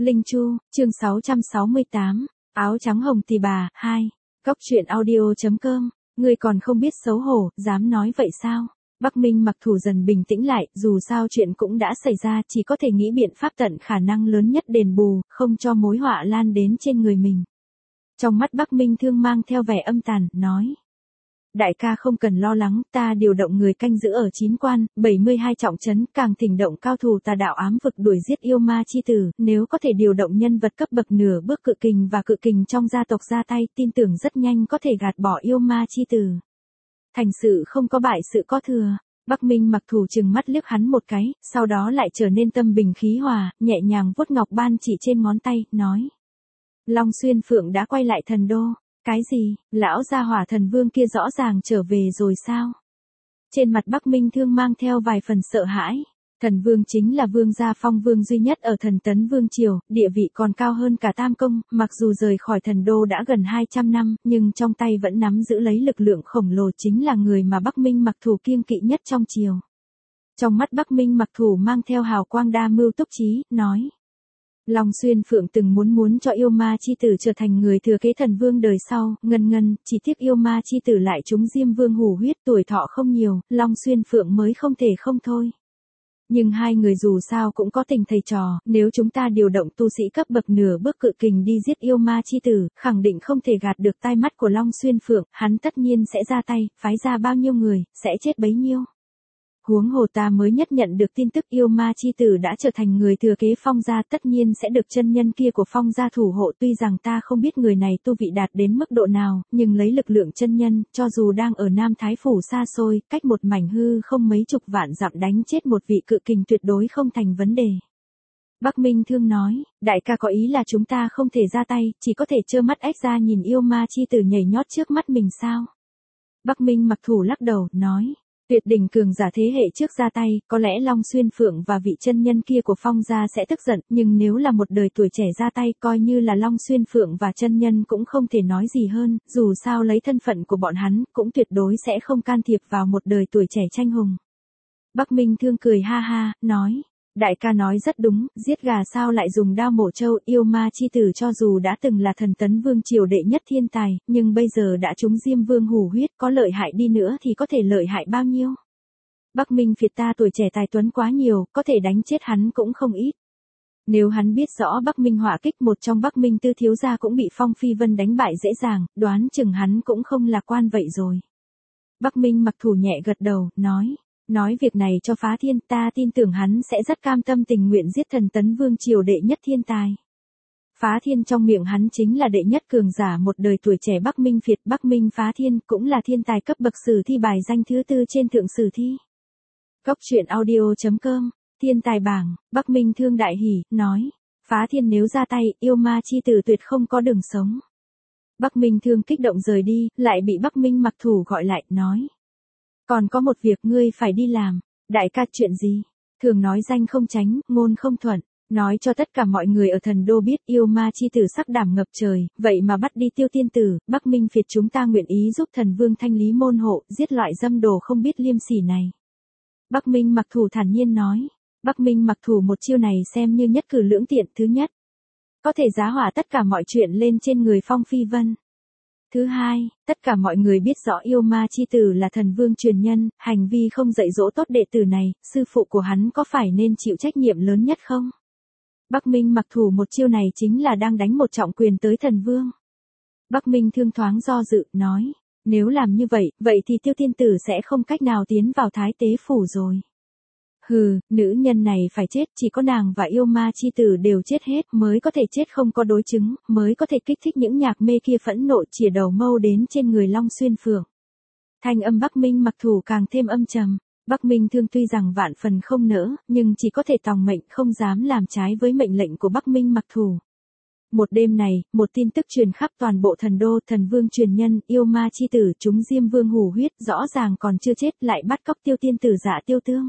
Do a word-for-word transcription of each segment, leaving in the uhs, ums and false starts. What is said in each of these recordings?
Linh Chu, chương sáu trăm sáu mươi tám, áo trắng hồng tỳ bà, hai. Góc truyện audio chấm com, ngươi còn không biết xấu hổ, dám nói vậy sao? Bắc Minh Mặc Thủ dần bình tĩnh lại, dù sao chuyện cũng đã xảy ra, chỉ có thể nghĩ biện pháp tận khả năng lớn nhất đền bù, không cho mối họa lan đến trên người mình. Trong mắt Bắc Minh Thương mang theo vẻ âm tàn, nói. Đại ca không cần lo lắng, ta điều động người canh giữ ở chín quan, bảy mươi hai trọng trấn, càng thỉnh động cao thủ tà đạo ám vực đuổi giết yêu ma chi tử, nếu có thể điều động nhân vật cấp bậc nửa bước cự kình và cự kình trong gia tộc ra tay, tin tưởng rất nhanh có thể gạt bỏ yêu ma chi tử. Thành sự không có bại sự có thừa. Bắc Minh Mặc Thủ trừng mắt liếc hắn một cái, sau đó lại trở nên tâm bình khí hòa, nhẹ nhàng vuốt ngọc ban chỉ trên ngón tay, nói. Long Xuyên Phượng đã quay lại thần đô. Cái gì, lão gia hỏa thần vương kia rõ ràng trở về rồi sao? Trên mặt Bắc Minh Thương mang theo vài phần sợ hãi. Thần vương chính là vương gia phong vương duy nhất ở thần tấn vương triều, địa vị còn cao hơn cả Tam Công, mặc dù rời khỏi thần đô đã gần hai trăm năm, nhưng trong tay vẫn nắm giữ lấy lực lượng khổng lồ, chính là người mà Bắc Minh Mặc Thủ kiêng kỵ nhất trong triều. Trong mắt Bắc Minh Mặc Thủ mang theo hào quang đa mưu túc trí, nói. Long Xuyên Phượng từng muốn muốn cho yêu ma chi tử trở thành người thừa kế thần vương đời sau, ngân ngân, chỉ tiếc yêu ma chi tử lại trúng Diêm Vương hủ huyết, tuổi thọ không nhiều, Long Xuyên Phượng mới không thể không thôi. Nhưng hai người dù sao cũng có tình thầy trò, nếu chúng ta điều động tu sĩ cấp bậc nửa bước cự kình đi giết yêu ma chi tử, khẳng định không thể gạt được tai mắt của Long Xuyên Phượng, hắn tất nhiên sẽ ra tay, phái ra bao nhiêu người, sẽ chết bấy nhiêu. Huống hồ ta mới nhất nhận được tin tức yêu ma chi tử đã trở thành người thừa kế Phong gia, tất nhiên sẽ được chân nhân kia của Phong gia thủ hộ, tuy rằng ta không biết người này tu vị đạt đến mức độ nào, nhưng lấy lực lượng chân nhân, cho dù đang ở Nam Thái Phủ xa xôi, cách một mảnh hư không mấy chục vạn dặm đánh chết một vị cự kình tuyệt đối không thành vấn đề. Bắc Minh Thương nói, đại ca có ý là chúng ta không thể ra tay, chỉ có thể trơ mắt ếch ra nhìn yêu ma chi tử nhảy nhót trước mắt mình sao? Bắc Minh Mặc Thủ lắc đầu, nói. Tuyệt đỉnh cường giả thế hệ trước ra tay, có lẽ Long Xuyên Phượng và vị chân nhân kia của Phong gia sẽ tức giận, nhưng nếu là một đời tuổi trẻ ra tay, coi như là Long Xuyên Phượng và chân nhân cũng không thể nói gì hơn, dù sao lấy thân phận của bọn hắn, cũng tuyệt đối sẽ không can thiệp vào một đời tuổi trẻ tranh hùng. Bắc Minh Thương cười ha ha, nói. Đại ca nói rất đúng, giết gà sao lại dùng đao mổ trâu, yêu ma chi tử cho dù đã từng là thần tấn vương triều đệ nhất thiên tài, nhưng bây giờ đã trúng Diêm Vương hủ huyết, có lợi hại đi nữa thì có thể lợi hại bao nhiêu. Bắc Minh Phiệt ta tuổi trẻ tài tuấn quá nhiều, có thể đánh chết hắn cũng không ít. Nếu hắn biết rõ Bắc Minh họa kích một trong Bắc Minh tư thiếu gia cũng bị Phong Phi Vân đánh bại dễ dàng, đoán chừng hắn cũng không lạc quan vậy rồi. Bắc Minh Mặc Thủ nhẹ gật đầu, nói. Nói việc này cho Phá Thiên, ta tin tưởng hắn sẽ rất cam tâm tình nguyện giết thần tấn vương triều đệ nhất thiên tài. Phá Thiên trong miệng hắn chính là đệ nhất cường giả một đời tuổi trẻ Bắc Minh Phiệt, Bắc Minh Phá Thiên cũng là thiên tài cấp bậc sử thi bài danh thứ tư trên thượng sử thi. Góc truyện audio chấm com, thiên tài bảng, Bắc Minh Thương đại hỉ, nói, Phá Thiên nếu ra tay, yêu ma chi tử tuyệt không có đường sống. Bắc Minh Thương kích động rời đi, lại bị Bắc Minh Mặc Thủ gọi lại, nói. Còn có một việc ngươi phải đi làm. Đại ca chuyện gì? Thường nói danh không tránh, ngôn không thuận. Nói cho tất cả mọi người ở thần đô biết yêu ma chi tử sắc đảm ngập trời, vậy mà bắt đi Tiêu tiên tử, Bắc Minh Phiệt chúng ta nguyện ý giúp thần vương thanh lý môn hộ, giết loại dâm đồ không biết liêm sỉ này. Bắc Minh Mặc Thủ thản nhiên nói. Bắc Minh Mặc Thủ một chiêu này xem như nhất cử lưỡng tiện, thứ nhất. Có thể giá hỏa tất cả mọi chuyện lên trên người Phong Phi Vân. Thứ hai, tất cả mọi người biết rõ yêu ma chi tử là thần vương truyền nhân, hành vi không dạy dỗ tốt đệ tử này, sư phụ của hắn có phải nên chịu trách nhiệm lớn nhất không? Bắc Minh Mặc Thủ một chiêu này chính là đang đánh một trọng quyền tới thần vương. Bắc Minh Thương thoáng do dự, nói, nếu làm như vậy, vậy thì Tiêu tiên tử sẽ không cách nào tiến vào Thái Tế Phủ rồi. Hừ, nữ nhân này phải chết, chỉ có nàng và yêu ma chi tử đều chết hết mới có thể chết không có đối chứng, mới có thể kích thích những nhạc mê kia phẫn nộ chĩa đầu mâu đến trên người Long Xuyên Phượng. Thanh âm Bắc Minh Mặc Thủ càng thêm âm trầm, Bắc Minh Thương tuy rằng vạn phần không nỡ, nhưng chỉ có thể tòng mệnh không dám làm trái với mệnh lệnh của Bắc Minh Mặc Thủ. Một đêm này, một tin tức truyền khắp toàn bộ thần đô, thần vương truyền nhân, yêu ma chi tử chúng Diêm Vương hủ huyết, rõ ràng còn chưa chết lại bắt cóc Tiêu tiên tử Dạ Tiêu Tương.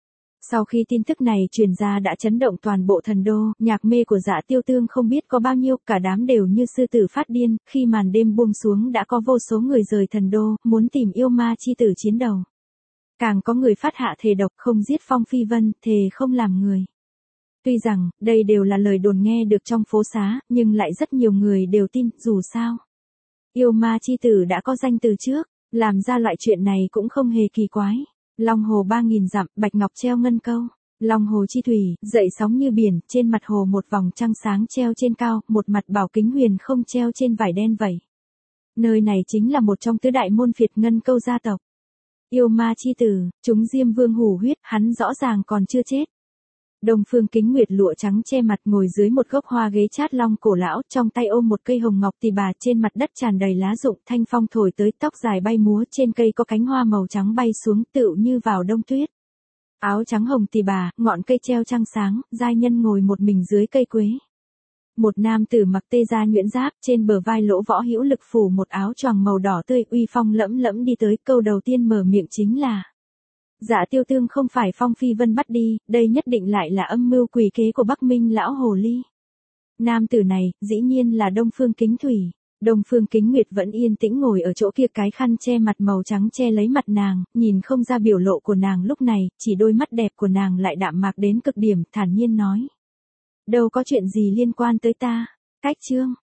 Sau khi tin tức này truyền ra đã chấn động toàn bộ thần đô, nhạc mê của Dạ Tiêu Tương không biết có bao nhiêu, cả đám đều như sư tử phát điên, khi màn đêm buông xuống đã có vô số người rời thần đô, muốn tìm yêu ma chi tử chiến đầu. Càng có người phát hạ thề độc không giết Phong Phi Vân, thề không làm người. Tuy rằng, đây đều là lời đồn nghe được trong phố xá, nhưng lại rất nhiều người đều tin, dù sao. Yêu ma chi tử đã có danh từ trước, làm ra loại chuyện này cũng không hề kỳ quái. Long hồ ba nghìn dặm, bạch ngọc treo ngân câu. Long hồ chi thủy, dậy sóng như biển, trên mặt hồ một vòng trăng sáng treo trên cao, một mặt bảo kính huyền không treo trên vải đen vẩy. Nơi này chính là một trong tứ đại môn phiệt ngân câu gia tộc. Yêu ma chi tử, chúng Diêm Vương hủ huyết, hắn rõ ràng còn chưa chết. Đông Phương Kính Nguyệt lụa trắng che mặt ngồi dưới một gốc hoa ghế chát long cổ lão, trong tay ôm một cây hồng ngọc tỳ bà, trên mặt đất tràn đầy lá rụng, thanh phong thổi tới, tóc dài bay múa, trên cây có cánh hoa màu trắng bay xuống, tựu như vào đông tuyết. Áo trắng hồng tỳ bà, ngọn cây treo trăng sáng, giai nhân ngồi một mình dưới cây quế. Một nam tử mặc tê gia nhuyễn giáp, trên bờ vai lỗ võ hữu lực phủ một áo choàng màu đỏ tươi, uy phong lẫm lẫm đi tới, câu đầu tiên mở miệng chính là: Dạ Tiêu Tương không phải Phong Phi Vân bắt đi, đây nhất định lại là âm mưu quỷ kế của Bắc Minh lão hồ ly. Nam tử này, dĩ nhiên là Đông Phương Kính Thủy. Đông Phương Kính Nguyệt vẫn yên tĩnh ngồi ở chỗ kia, cái khăn che mặt màu trắng che lấy mặt nàng, nhìn không ra biểu lộ của nàng lúc này, chỉ đôi mắt đẹp của nàng lại đạm mạc đến cực điểm, thản nhiên nói: Đâu có chuyện gì liên quan tới ta. Cách chương